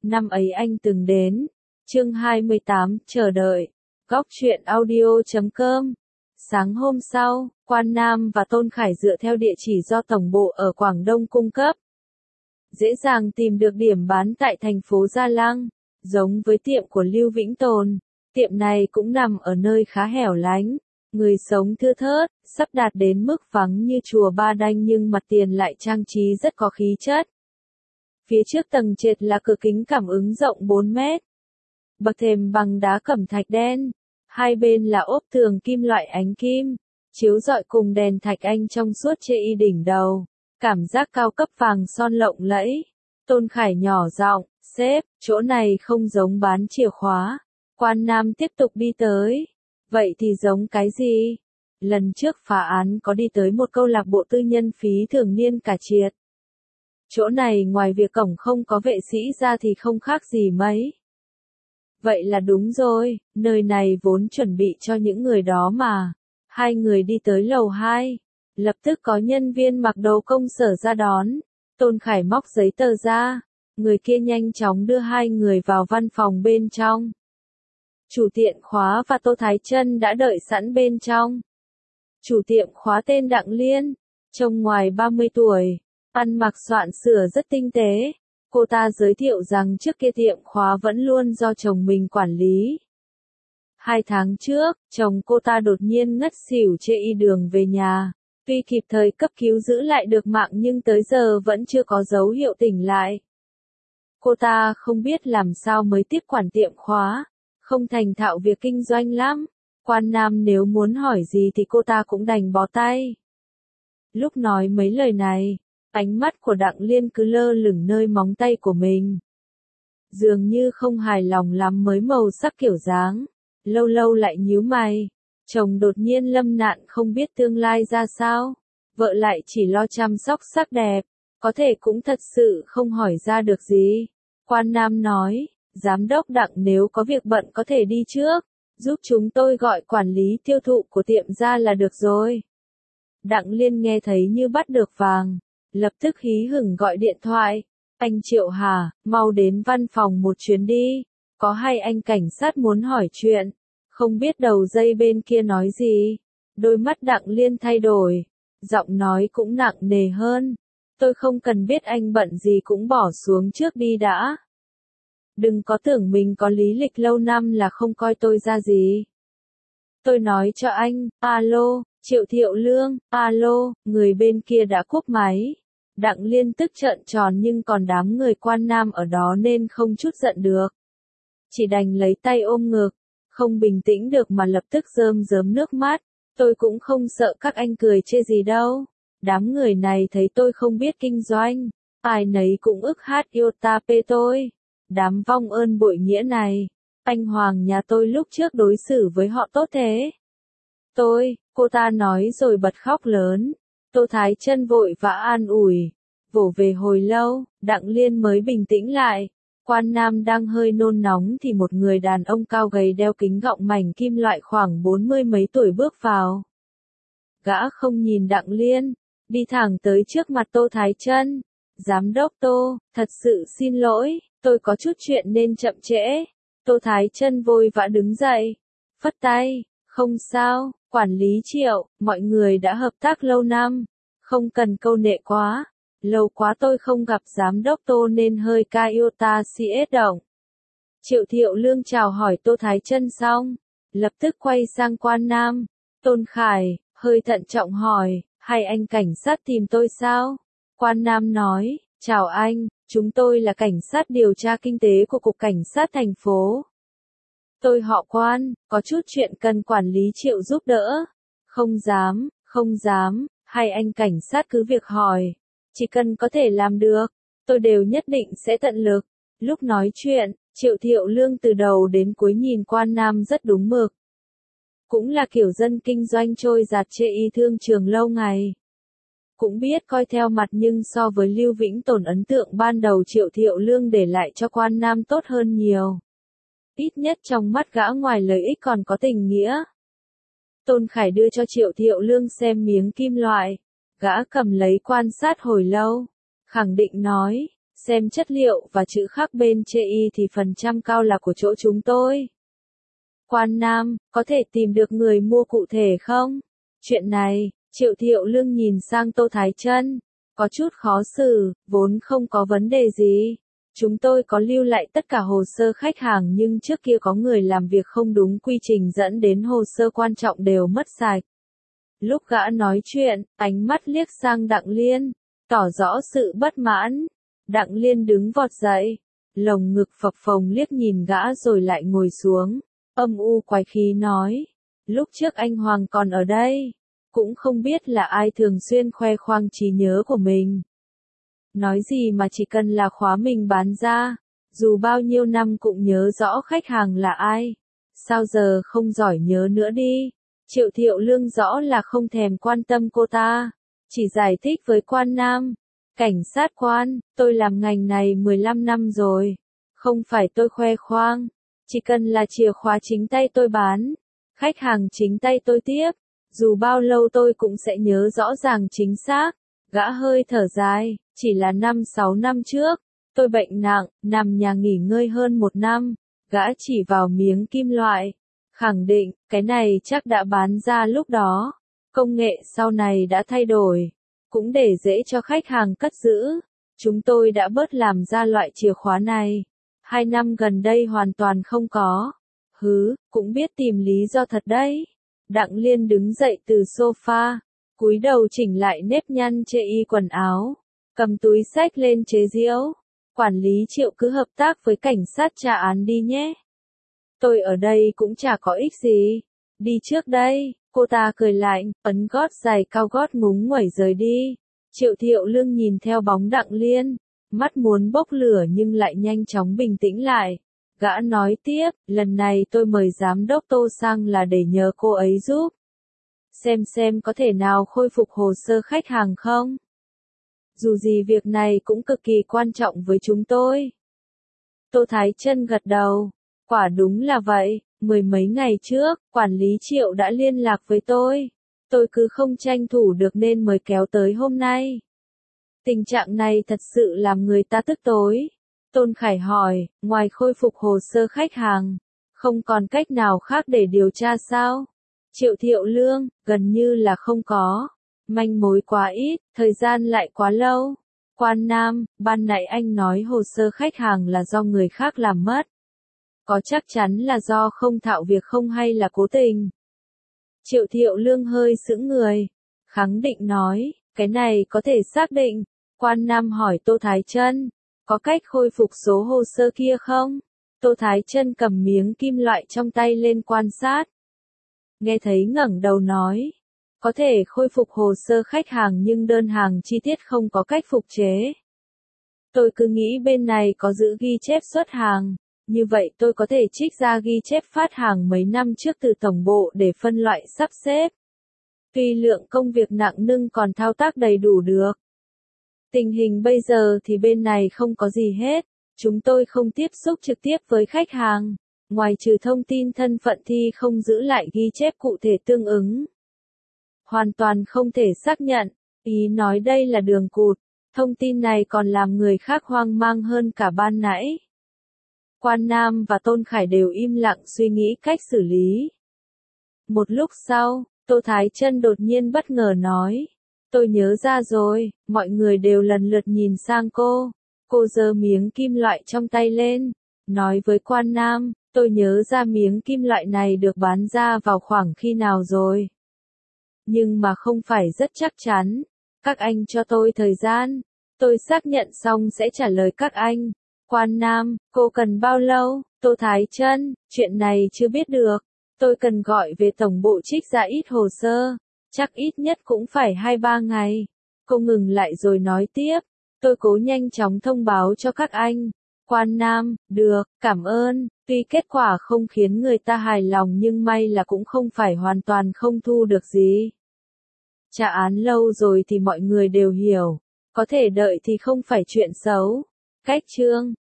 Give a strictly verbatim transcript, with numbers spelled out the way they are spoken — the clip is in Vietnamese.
năm ấy anh từng đến. Chương hai mươi tám, chờ đợi. Góc truyện audio chấm com. Sáng hôm sau, Quan Nam và Tôn Khải dựa theo địa chỉ do tổng bộ ở Quảng Đông cung cấp, dễ dàng tìm được điểm bán tại thành phố Gia Lăng. Giống với tiệm của Lưu Vĩnh Tồn, tiệm này cũng nằm ở nơi khá hẻo lánh, người sống thưa thớt, sắp đạt đến mức vắng như chùa Ba Đanh nhưng mặt tiền lại trang trí rất có khí chất. Phía trước tầng trệt là cửa kính cảm ứng rộng bốn mét. Bậc thềm bằng đá cẩm thạch đen, hai bên là ốp tường kim loại ánh kim, chiếu rọi cùng đèn thạch anh trong suốt chê y đỉnh đầu, cảm giác cao cấp vàng son lộng lẫy. Tôn Khải nhỏ giọng, sếp, chỗ này không giống bán chìa khóa. Quan Nam tiếp tục đi tới. Vậy thì giống cái gì? Lần trước phá án có đi tới một câu lạc bộ tư nhân phí thường niên cả triệt. Chỗ này ngoài việc cổng không có vệ sĩ ra thì không khác gì mấy. Vậy là đúng rồi, nơi này vốn chuẩn bị cho những người đó mà. Hai người đi tới lầu hai. Lập tức có nhân viên mặc đồ công sở ra đón. Tôn Khải móc giấy tờ ra. Người kia nhanh chóng đưa hai người vào văn phòng bên trong. Chủ tiệm khóa và Tô Thái Trân đã đợi sẵn bên trong. Chủ tiệm khóa tên Đặng Liên, trông ngoài ba mươi tuổi, ăn mặc soạn sửa rất tinh tế. Cô ta giới thiệu rằng trước kia tiệm khóa vẫn luôn do chồng mình quản lý. Hai tháng trước, chồng cô ta đột nhiên ngất xỉu chê y đường về nhà. Tuy kịp thời cấp cứu giữ lại được mạng nhưng tới giờ vẫn chưa có dấu hiệu tỉnh lại. Cô ta không biết làm sao mới tiếp quản tiệm khóa, không thành thạo việc kinh doanh lắm. Quan Nam nếu muốn hỏi gì thì cô ta cũng đành bó tay. Lúc nói mấy lời này, ánh mắt của Đặng Liên cứ lơ lửng nơi móng tay của mình. Dường như không hài lòng lắm mới màu sắc kiểu dáng, lâu lâu lại nhíu mày. Chồng đột nhiên lâm nạn không biết tương lai ra sao, vợ lại chỉ lo chăm sóc sắc đẹp, có thể cũng thật sự không hỏi ra được gì. Quan Nam nói, giám đốc Đặng nếu có việc bận có thể đi trước, giúp chúng tôi gọi quản lý tiêu thụ của tiệm ra là được rồi. Đặng Liên nghe thấy như bắt được vàng, lập tức hí hửng gọi điện thoại. Anh Triệu Hà, mau đến văn phòng một chuyến đi, có hai anh cảnh sát muốn hỏi chuyện. Không biết đầu dây bên kia nói gì, đôi mắt Đặng Liên thay đổi, giọng nói cũng nặng nề hơn. Tôi không cần biết anh bận gì cũng bỏ xuống trước đi đã. Đừng có tưởng mình có lý lịch lâu năm là không coi tôi ra gì. Tôi nói cho anh, alo, Triệu Thiệu Lương, alo, người bên kia đã cúp máy. Đặng Liên tức trợn tròn nhưng còn đám người Quan Nam ở đó nên không chút giận được. Chỉ đành lấy tay ôm ngực, không bình tĩnh được mà lập tức rơm rớm nước mắt. Tôi cũng không sợ các anh cười chê gì đâu. Đám người này thấy tôi không biết kinh doanh, ai nấy cũng ức hát yêu ta pê tôi. Đám vong ơn bội nghĩa này, anh Hoàng nhà tôi lúc trước đối xử với họ tốt thế. Tôi, cô ta nói rồi bật khóc lớn. Tô Thái Trân vội vã an ủi. Vỗ về hồi lâu, Đặng Liên mới bình tĩnh lại. Quan Nam đang hơi nôn nóng thì một người đàn ông cao gầy đeo kính gọng mảnh kim loại khoảng bốn mươi mấy tuổi bước vào. Gã không nhìn Đặng Liên, đi thẳng tới trước mặt Tô Thái Trân. Giám đốc Tô, thật sự xin lỗi, tôi có chút chuyện nên chậm trễ. Tô Thái Trân vội vã đứng dậy, phất tay, không sao, quản lý Triệu, mọi người đã hợp tác lâu năm, không cần câu nệ quá. Lâu quá tôi không gặp giám đốc Tô nên hơi ca yêu ta si ết động. Triệu Thiệu Lương chào hỏi Tô Thái Trân xong, lập tức quay sang Quan Nam. Tôn Khải, hơi thận trọng hỏi, hai anh cảnh sát tìm tôi sao? Quan Nam nói, chào anh, chúng tôi là cảnh sát điều tra kinh tế của Cục Cảnh sát thành phố. Tôi họ Quan, có chút chuyện cần quản lý Triệu giúp đỡ. Không dám, không dám, hai anh cảnh sát cứ việc hỏi. Chỉ cần có thể làm được, tôi đều nhất định sẽ tận lực. Lúc nói chuyện, Triệu Thiệu Lương từ đầu đến cuối nhìn Quan Nam rất đúng mực. Cũng là kiểu dân kinh doanh trôi giạt chê y thương trường lâu ngày. Cũng biết coi theo mặt nhưng so với Lưu Vĩnh Tồn ấn tượng ban đầu Triệu Thiệu Lương để lại cho Quan Nam tốt hơn nhiều. Ít nhất trong mắt gã ngoài lợi ích còn có tình nghĩa. Tôn Khải đưa cho Triệu Thiệu Lương xem miếng kim loại. Gã cầm lấy quan sát hồi lâu, khẳng định nói, Xem chất liệu và chữ khắc bên chê y thì phần trăm cao là của chỗ chúng tôi. Quan Nam, có thể tìm được người mua cụ thể không? Chuyện này, Triệu Thiệu Lương nhìn sang Tô Thái Chân, có chút khó xử, vốn không có vấn đề gì. Chúng tôi có lưu lại tất cả hồ sơ khách hàng nhưng trước kia có người làm việc không đúng quy trình dẫn đến hồ sơ quan trọng đều mất sạch. Lúc gã nói chuyện, ánh mắt liếc sang Đặng Liên, tỏ rõ sự bất mãn. Đặng Liên đứng vọt dậy, lồng ngực phập phồng liếc nhìn gã rồi lại ngồi xuống, âm u quái khí nói, lúc trước anh Hoàng còn ở đây, cũng không biết là ai thường xuyên khoe khoang trí nhớ của mình. Nói gì mà chỉ cần là khóa mình bán ra, dù bao nhiêu năm cũng nhớ rõ khách hàng là ai, sao giờ không giỏi nhớ nữa đi. Triệu Thiệu Lương rõ là không thèm quan tâm cô ta, chỉ giải thích với Quan Nam. Cảnh sát quan, tôi làm ngành này mười lăm năm rồi. Không phải tôi khoe khoang. Chỉ cần là chìa khóa chính tay tôi bán. Khách hàng chính tay tôi tiếp. Dù bao lâu tôi cũng sẽ nhớ rõ ràng chính xác. Gã hơi thở dài, chỉ là năm sáu năm trước. Tôi bệnh nặng, nằm nhà nghỉ ngơi hơn một năm. Gã chỉ vào miếng kim loại. Khẳng định, cái này chắc đã bán ra lúc đó. Công nghệ sau này đã thay đổi. Cũng để dễ cho khách hàng cất giữ. Chúng tôi đã bớt làm ra loại chìa khóa này. Hai năm gần đây hoàn toàn không có. Hứ, cũng biết tìm lý do thật đấy. Đặng Liên đứng dậy từ sofa, cúi đầu chỉnh lại nếp nhăn chê y quần áo, cầm túi xách lên chế giễu. Quản lý Triệu cứ hợp tác với cảnh sát tra án đi nhé. Tôi ở đây cũng chả có ích gì. Đi trước đây. Cô ta cười lạnh, ấn gót giày cao gót ngúng nguẩy rời đi. Triệu Thiệu Lương nhìn theo bóng Đặng Liên, mắt muốn bốc lửa nhưng lại nhanh chóng bình tĩnh lại. Gã nói tiếp, lần này tôi mời giám đốc Tô sang là để nhờ cô ấy giúp. Xem xem có thể nào khôi phục hồ sơ khách hàng không? Dù gì việc này cũng cực kỳ quan trọng với chúng tôi. Tô Thái Chân gật đầu, quả đúng là vậy. Mười mấy ngày trước, quản lý Triệu đã liên lạc với tôi. Tôi cứ không tranh thủ được nên mới kéo tới hôm nay. Tình trạng này thật sự làm người ta tức tối. Tôn Khải hỏi, ngoài khôi phục hồ sơ khách hàng, không còn cách nào khác để điều tra sao? Triệu Thiệu Lương, gần như là không có. Manh mối quá ít, thời gian lại quá lâu. Quan Nam, ban nãy anh nói hồ sơ khách hàng là do người khác làm mất. Có chắc chắn là do không thạo việc không hay là cố tình? Triệu Thiệu Lương hơi sững người, khẳng định nói, cái này có thể xác định. Quan Nam hỏi Tô Thái Chân, có cách khôi phục số hồ sơ kia không? Tô Thái Chân cầm miếng kim loại trong tay lên quan sát. Nghe thấy ngẩng đầu nói, có thể khôi phục hồ sơ khách hàng nhưng đơn hàng chi tiết không có cách phục chế. Tôi cứ nghĩ bên này có giữ ghi chép xuất hàng. Như vậy tôi có thể trích ra ghi chép phát hàng mấy năm trước từ tổng bộ để phân loại sắp xếp. Tuy lượng công việc nặng nhưng còn thao tác đầy đủ được. Tình hình bây giờ thì bên này không có gì hết. Chúng tôi không tiếp xúc trực tiếp với khách hàng. Ngoài trừ thông tin thân phận thì không giữ lại ghi chép cụ thể tương ứng. Hoàn toàn không thể xác nhận. Ý nói đây là đường cụt. Thông tin này còn làm người khác hoang mang hơn cả ban nãy. Quan Nam và Tôn Khải đều im lặng suy nghĩ cách xử lý. Một lúc sau, Tô Thái Chân đột nhiên bất ngờ nói. Tôi nhớ ra rồi, mọi người đều lần lượt nhìn sang cô. Cô giơ miếng kim loại trong tay lên, nói với Quan Nam, tôi nhớ ra miếng kim loại này được bán ra vào khoảng khi nào rồi. Nhưng mà không phải rất chắc chắn. Các anh cho tôi thời gian. Tôi xác nhận xong sẽ trả lời các anh. Quan Nam, cô cần bao lâu? Tô Thái Chân, chuyện này chưa biết được. Tôi cần gọi về tổng bộ trích ra ít hồ sơ. Chắc ít nhất cũng phải hai ba ngày. Cô ngừng lại rồi nói tiếp. Tôi cố nhanh chóng thông báo cho các anh. Quan Nam, được, cảm ơn. Tuy kết quả không khiến người ta hài lòng nhưng may là cũng không phải hoàn toàn không thu được gì. Trả án lâu rồi thì mọi người đều hiểu. Có thể đợi thì không phải chuyện xấu. Cách chương